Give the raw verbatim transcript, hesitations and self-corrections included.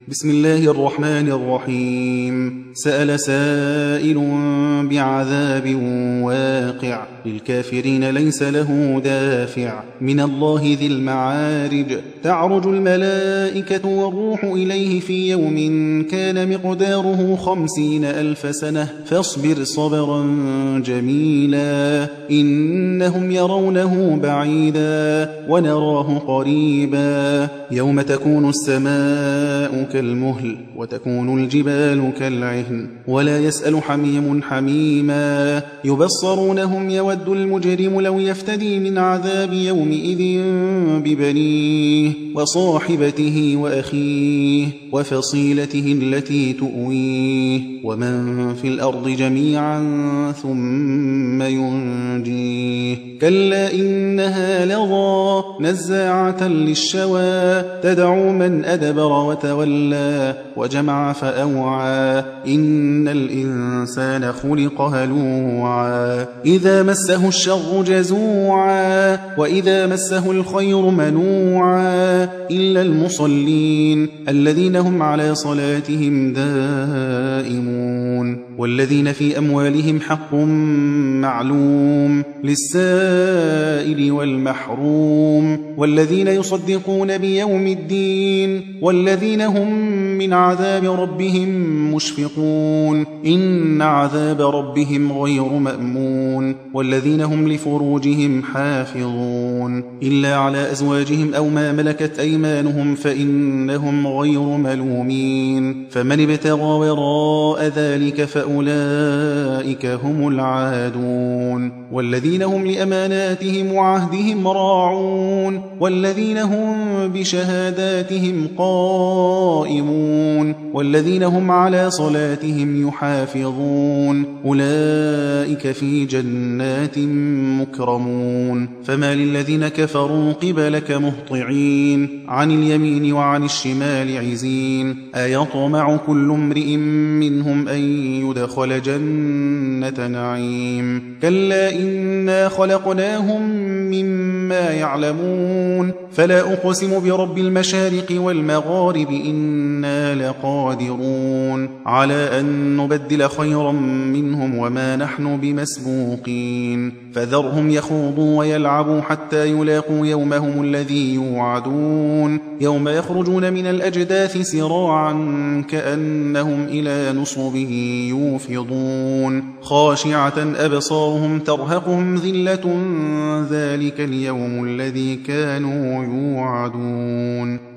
بسم الله الرحمن الرحيم. سأل سائل بعذاب واقع للكافرين ليس له دافع من الله ذي المعارج. تعرج الملائكة والروح إليه في يوم كان مقداره خمسين ألف سنة فاصبر صبرا جميلا إنهم يرونه بعيدا ونراه قريبا يوم تكون السماء كالمهل وتكون الجبال كالعهن ولا يسأل حميم حميما يبصرونهم يود المجرم لو يفتدي من عذاب يومئذ ببنيه وصاحبته وأخيه وفصيلته التي تؤويه ومن في الأرض جميعا ثم ينجيه كلا إنها لظى نزاعة للشوى تدعو من أدبر وتولى وجمع فأوعى إن الإنسان خلق هلوعا إذا مسه الشر جزوعا وإذا مسه الخير منوعا إلا المصلين الذين هم على صلاتهم دائمون والذين في أموالهم حق معلوم للسائل والمحروم والذين يصدقون بيوم الدين والذين هم من عذاب ربهم مشفقون إن عذاب ربهم غير مأمون والذين هم لفروجهم حافظون إلا على أزواجهم أو ما ملكت أيمانهم فإنهم غير ملومين فمن ابتغى وراء ذلك فأولئك هم العادون والذين هم لأماناتهم وعهدهم راعون والذين هم بشهاداتهم قائمون والذين هم على صلاتهم يحافظون أولئك في جنات مكرمون فما للذين كفروا قبلك مهطعين عن اليمين وعن الشمال عزين أيطمع كل امرئ منهم أن يدخل جنة نعيم كلا إنا خلقناهم مما يعلمون فلا أقسم برب المشارق والمغارب إنا لقادرون على أن نبدل خيرا منهم وما نحن بمسبوقين فذرهم يخوضوا ويلعبوا حتى يلاقوا يومهم الذي يوعدون يوم يخرجون من الأجداث سراعا كأنهم إلى نصب يوفضون خاشعة أبصارهم ترهقهم ذلة ذلك اليوم الذي كانوا يوعدون